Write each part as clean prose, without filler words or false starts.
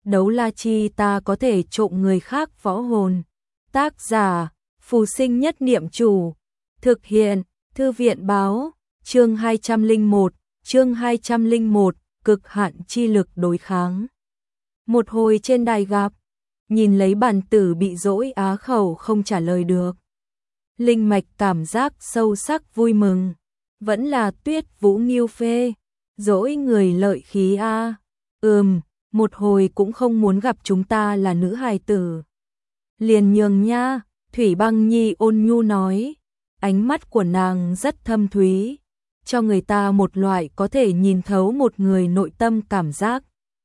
đấu la chi ta có thể trộm người khác võ hồn. Tác giả, Phù Sinh Nhất Niệm Chủ. Thực hiện, Thư viện báo, chương 201, cực hạn chi lực đối kháng. Một hồi trên đài gặp, nhìn lấy bản tử bị dỗi á khẩu không trả lời được. Linh mạch cảm giác sâu sắc vui mừng. Vẫn là Tuyết Vũ nghiêu phê, dỗi người lợi khí a. Một hồi cũng không muốn gặp chúng ta là nữ hài tử. Liền nhường nha, Thủy Băng Nhi ôn nhu nói. Ánh mắt của nàng rất thâm thúy, cho người ta một loại có thể nhìn thấu một người nội tâm cảm giác.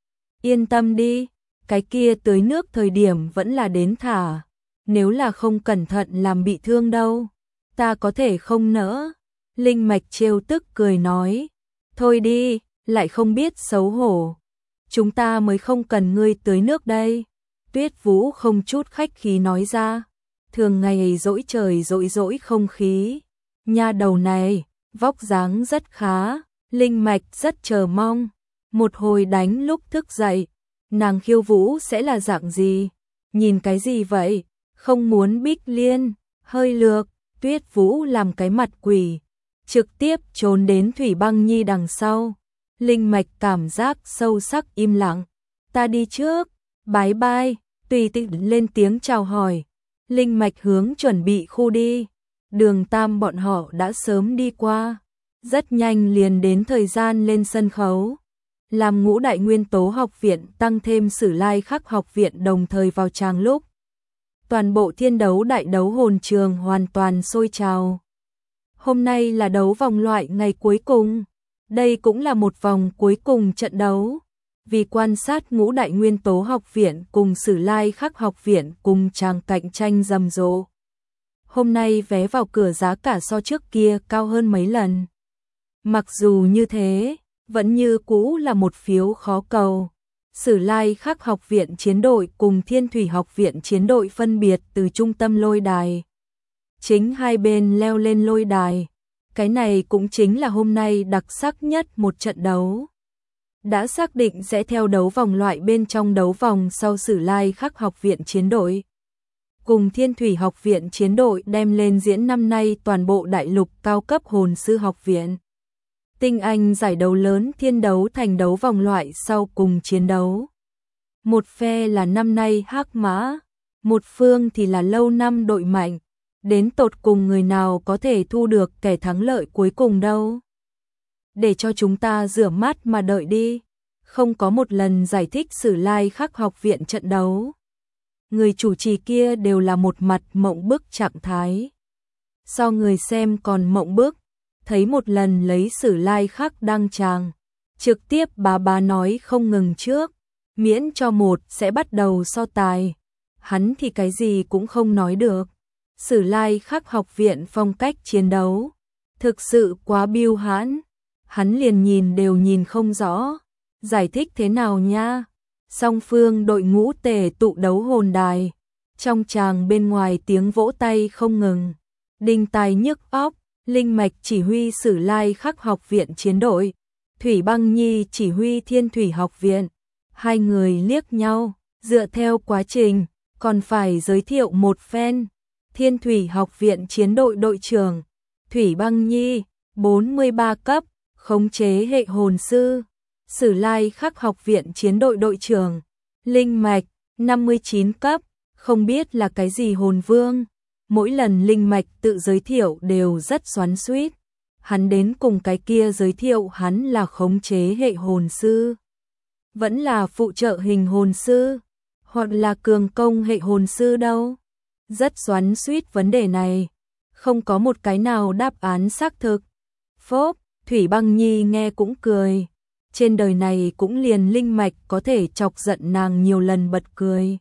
Yên tâm đi, cái kia tưới nước thời điểm vẫn là đến thả. Nếu là không cẩn thận làm bị thương đâu, ta có thể không nỡ. Linh mạch trêu tức cười nói. Thôi đi, lại không biết xấu hổ. Chúng ta mới không cần ngươi tưới nước đây. Tuyết Vũ không chút khách khí nói ra. Thường ngày dỗi trời dỗi không khí. Nha đầu này, vóc dáng rất khá. Linh mạch rất chờ mong. Một hồi đánh lúc thức dậy, nàng khiêu vũ sẽ là dạng gì? Nhìn cái gì vậy? Không muốn Bích Liên, hơi lược. Tuyết Vũ làm cái mặt quỷ, trực tiếp trốn đến Thủy Băng Nhi đằng sau. Linh mạch cảm giác sâu sắc im lặng. Ta đi trước, bái bai. Tùy Tịnh lên tiếng chào hỏi. Linh mạch hướng chuẩn bị khu đi. Đường Tam bọn họ đã sớm đi qua. Rất nhanh liền đến thời gian lên sân khấu. Làm Ngũ Đại Nguyên Tố học viện tăng thêm Sử Lai Khắc học viện đồng thời vào tràng lúc. Toàn bộ thiên đấu đại đấu hồn trường hoàn toàn sôi trào. Hôm nay là đấu vòng loại ngày cuối cùng. Đây cũng là một vòng cuối cùng trận đấu. Vì quan sát Ngũ Đại Nguyên Tố học viện cùng Sử Lai Khắc học viện cùng tràng cạnh tranh rầm rộ. Hôm nay vé vào cửa giá cả so trước kia cao hơn mấy lần. Mặc dù như thế, vẫn như cũ là một phiếu khó cầu. Sử Lai Khắc học viện chiến đội cùng Thiên Thủy học viện chiến đội phân biệt từ trung tâm lôi đài. Chính hai bên leo lên lôi đài. Cái này cũng chính là hôm nay đặc sắc nhất một trận đấu. Đã xác định sẽ theo đấu vòng loại bên trong đấu vòng sau Sử Lai Khắc học viện chiến đội. Cùng Thiên Thủy học viện chiến đội đem lên diễn năm nay toàn bộ đại lục cao cấp hồn sư học viện. Tinh anh giải đấu lớn thiên đấu thành đấu vòng loại sau cùng chiến đấu. Một phe là năm nay Hắc Mã, một phương thì là lâu năm đội mạnh. Đến tột cùng người nào có thể thu được kẻ thắng lợi cuối cùng đâu. Để cho chúng ta rửa mắt mà đợi đi. Không có một lần giải thích Sử Lai Khắc học viện trận đấu. Người chủ trì kia đều là một mặt mộng bức trạng thái. So người xem còn mộng bức. Thấy một lần lấy Sử Lai Khắc đăng tràng. Trực tiếp bà nói không ngừng trước. Miễn cho một sẽ bắt đầu so tài. Hắn thì cái gì cũng không nói được. Sử Lai Khắc học viện phong cách chiến đấu. Thực sự quá biêu hãn. Hắn liền nhìn đều nhìn không rõ. Giải thích thế nào nha? Song phương đội ngũ tề tụ đấu hồn đài. Trong tràng bên ngoài tiếng vỗ tay không ngừng. Đinh tai nhức óc. Linh mạch chỉ huy Sử Lai Khắc học viện chiến đội. Thủy Băng Nhi chỉ huy Thiên Thủy học viện. Hai người liếc nhau. Dựa theo quá trình, còn phải giới thiệu một phen. Thiên Thủy học viện chiến đội đội trưởng. Thủy Băng Nhi, 43 cấp, khống chế hệ hồn sư. Sử Lai Khắc học viện chiến đội đội trưởng. Linh mạch, 59 cấp, không biết là cái gì hồn vương. Mỗi lần Linh mạch tự giới thiệu đều rất xoắn xuýt. Hắn đến cùng cái kia giới thiệu hắn là khống chế hệ hồn sư. Vẫn là phụ trợ hình hồn sư. Hoặc là cường công hệ hồn sư đâu. Rất xoắn xuýt vấn đề này. Không có một cái nào đáp án xác thực. Phốp, Thủy Băng Nhi nghe cũng cười. Trên đời này cũng liền Linh mạch có thể chọc giận nàng nhiều lần bật cười.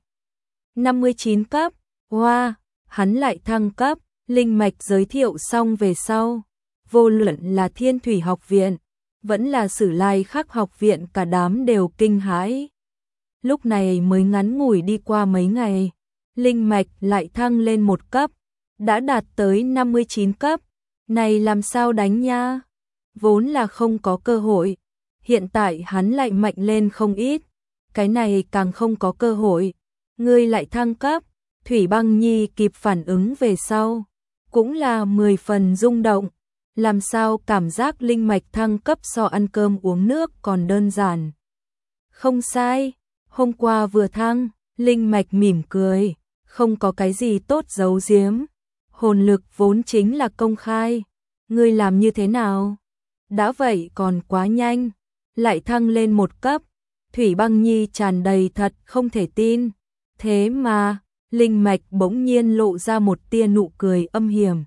59 cấp, hoa, hắn lại thăng cấp. Linh mạch giới thiệu xong về sau. Vô luận là Thiên Thủy học viện, vẫn là Sử Lai Khắc học viện, cả đám đều kinh hãi. Lúc này mới ngắn ngủi đi qua mấy ngày. Linh mạch lại thăng lên một cấp. Đã đạt tới 59 cấp. Này làm sao đánh nha? Vốn là không có cơ hội. Hiện tại hắn lại mạnh lên không ít. cái này càng không có cơ hội, ngươi lại thăng cấp. Thủy Băng Nhi kịp phản ứng về sau, cũng là 10 phần rung động, làm sao cảm giác linh mạch thăng cấp so ăn cơm uống nước còn đơn giản. Không sai, hôm qua vừa thăng, linh mạch mỉm cười, không có cái gì tốt giấu giếm, hồn lực vốn chính là công khai, ngươi làm như thế nào? Đã vậy còn quá nhanh, lại thăng lên một cấp. Thủy Băng Nhi tràn đầy thật không thể tin, thế mà linh mạch bỗng nhiên lộ ra một tia nụ cười âm hiểm.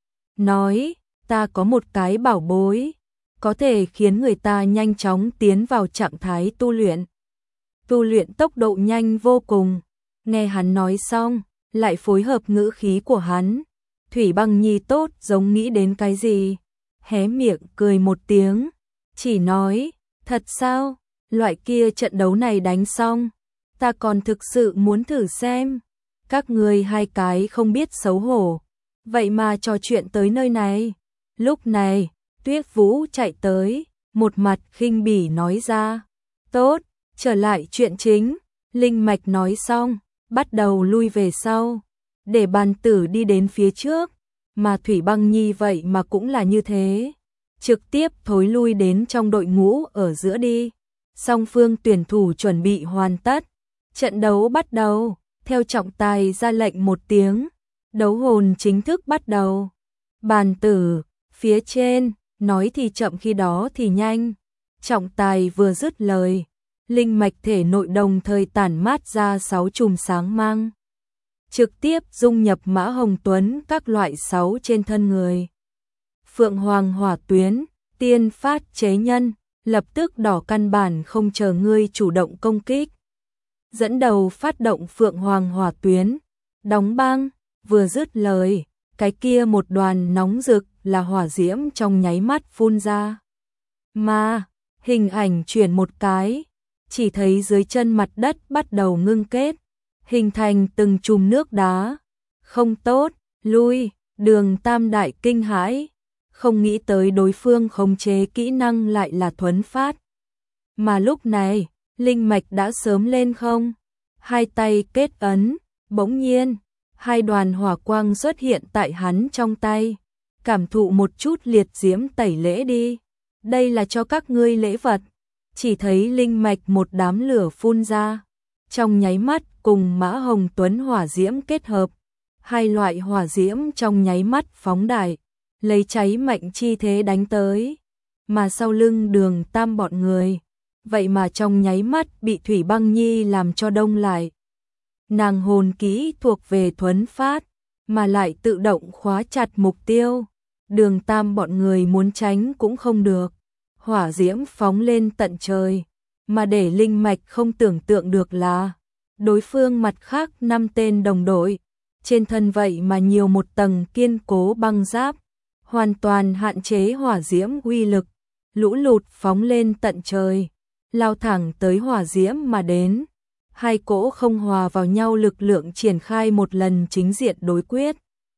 Nói, ta có một cái bảo bối, có thể khiến người ta nhanh chóng tiến vào trạng thái tu luyện. Tu luyện tốc độ nhanh vô cùng. Nghe hắn nói xong, lại phối hợp ngữ khí của hắn. Thủy Băng Nhi tốt giống nghĩ đến cái gì. Hé miệng cười một tiếng, chỉ nói, thật sao, loại kia trận đấu này đánh xong, ta còn thực sự muốn thử xem. Các ngươi hai cái không biết xấu hổ, vậy mà trò chuyện tới nơi này. Lúc này, Tuyết Vũ chạy tới, một mặt khinh bỉ nói ra, tốt, trở lại chuyện chính. Linh mạch nói xong, bắt đầu lui về sau, để bàn tử đi đến phía trước, mà Thủy Băng Nhi vậy mà cũng là như thế, trực tiếp thối lui đến trong đội ngũ ở giữa đi. Song phương tuyển thủ chuẩn bị hoàn tất, trận đấu bắt đầu. Theo trọng tài ra lệnh một tiếng, đấu hồn chính thức bắt đầu. Bàn tử, phía trên, nói thì chậm khi đó thì nhanh. Trọng tài vừa dứt lời, linh mạch thể nội đồng thời tản mát ra 6 chùm sáng mang. Trực tiếp dung nhập Mã Hồng Tuấn các loại 6 trên thân người. Phượng Hoàng hỏa tuyến, tiên phát chế nhân, lập tức đỏ căn bản không chờ ngươi chủ động công kích. Dẫn đầu phát động Phượng Hoàng hỏa tuyến, đóng băng, vừa dứt lời, cái kia một đoàn nóng rực là hỏa diễm trong nháy mắt phun ra. Mà, hình ảnh chuyển một cái, chỉ thấy dưới chân mặt đất bắt đầu ngưng kết, hình thành từng chùm nước đá. Không tốt, lui, Đường Tam đại kinh hãi, không nghĩ tới đối phương khống chế kỹ năng lại là thuấn phát. Mà lúc này, linh mạch đã sớm lên không, hai tay kết ấn, bỗng nhiên, hai đoàn hỏa quang xuất hiện tại hắn trong tay, cảm thụ một chút liệt diễm tẩy lễ đi, đây là cho các ngươi lễ vật. Chỉ thấy linh mạch một đám lửa phun ra, trong nháy mắt cùng Mã Hồng Tuấn hỏa diễm kết hợp, hai loại hỏa diễm trong nháy mắt phóng đại, lấy cháy mạnh chi thế đánh tới, mà sau lưng Đường Tam bọn người, vậy mà trong nháy mắt bị Thủy Băng Nhi làm cho đông lại. Nàng hồn kỹ thuộc về thuấn phát, mà lại tự động khóa chặt mục tiêu, Đường Tam bọn người muốn tránh cũng không được. Hỏa diễm phóng lên tận trời, mà để linh mạch không tưởng tượng được là đối phương mặt khác 5 tên đồng đội, trên thân vậy mà nhiều một tầng kiên cố băng giáp, hoàn toàn hạn chế hỏa diễm uy lực, lũ lụt phóng lên tận trời, lao thẳng tới hỏa diễm mà đến. Hai cỗ không hòa vào nhau lực lượng triển khai một lần chính diện đối quyết.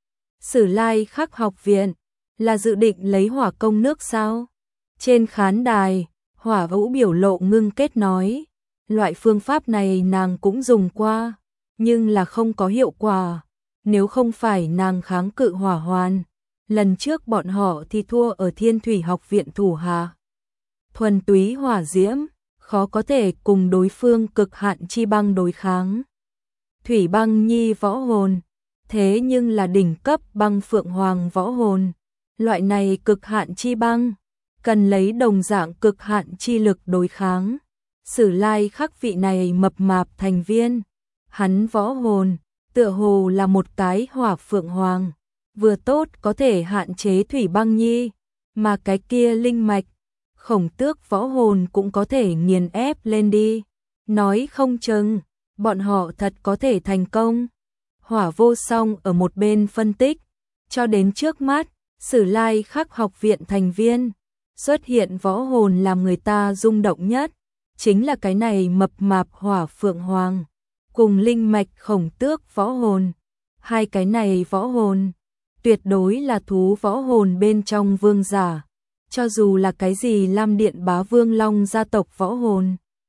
Sử Lai Khắc học viện là dự định lấy hỏa công nước sao? Trên khán đài, Hỏa Vũ biểu lộ ngưng kết nói, loại phương pháp này nàng cũng dùng qua, nhưng là không có hiệu quả, nếu không phải nàng kháng cự hỏa hoàn, lần trước bọn họ thì thua ở Thiên Thủy học viện thủ hạ. Thuần túy hỏa diễm, khó có thể cùng đối phương cực hạn chi băng đối kháng. Thủy Băng Nhi võ hồn, thế nhưng là đỉnh cấp băng Phượng Hoàng võ hồn, loại này cực hạn chi băng, cần lấy đồng dạng cực hạn chi lực đối kháng. Sử Lai Khắc vị này mập mạp thành viên, hắn võ hồn, tựa hồ là một cái hỏa Phượng Hoàng, vừa tốt có thể hạn chế Thủy Băng Nhi, mà cái kia linh mạch, Khổng Tước võ hồn cũng có thể nghiền ép lên đi. Nói không chừng, bọn họ thật có thể thành công. Hỏa Vô Song ở một bên phân tích, cho đến trước mắt, Sử Lai Khắc học viện thành viên, xuất hiện võ hồn làm người ta rung động nhất, chính là cái này mập mạp hỏa Phượng Hoàng, cùng linh mạch Khổng Tước võ hồn. Hai cái này võ hồn, tuyệt đối là thú võ hồn bên trong vương giả. Cho dù là cái gì Lam Điện Bá Vương Long gia tộc võ hồn,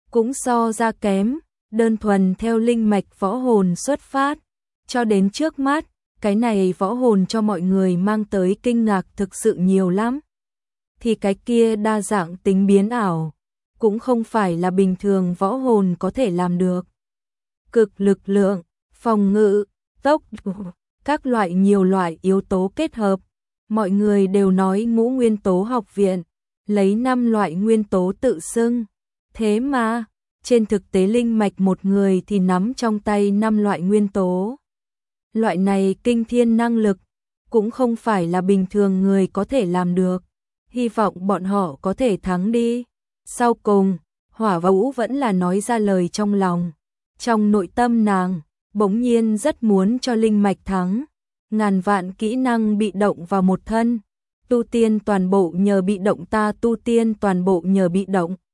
cũng so ra kém, đơn thuần theo linh mạch võ hồn xuất phát, cho đến trước mắt, cái này võ hồn cho mọi người mang tới kinh ngạc thực sự nhiều lắm. Thì cái kia đa dạng tính biến ảo, cũng không phải là bình thường võ hồn có thể làm được. Cực lực lượng, phòng ngự, tốc độ, các loại nhiều loại yếu tố kết hợp, mọi người đều nói Ngũ Nguyên Tố học viện, lấy 5 loại nguyên tố tự xưng. Thế mà, trên thực tế linh mạch một người thì nắm trong tay 5 loại nguyên tố. Loại này kinh thiên năng lực, cũng không phải là bình thường người có thể làm được. Hy vọng bọn họ có thể thắng đi. Sau cùng, Hỏa Vũ vẫn là nói ra lời trong lòng. Trong nội tâm nàng, bỗng nhiên rất muốn cho linh mạch thắng. Ngàn vạn kỹ năng bị động vào một thân. Tu tiên toàn bộ nhờ bị động, ta tu tiên toàn bộ nhờ bị động.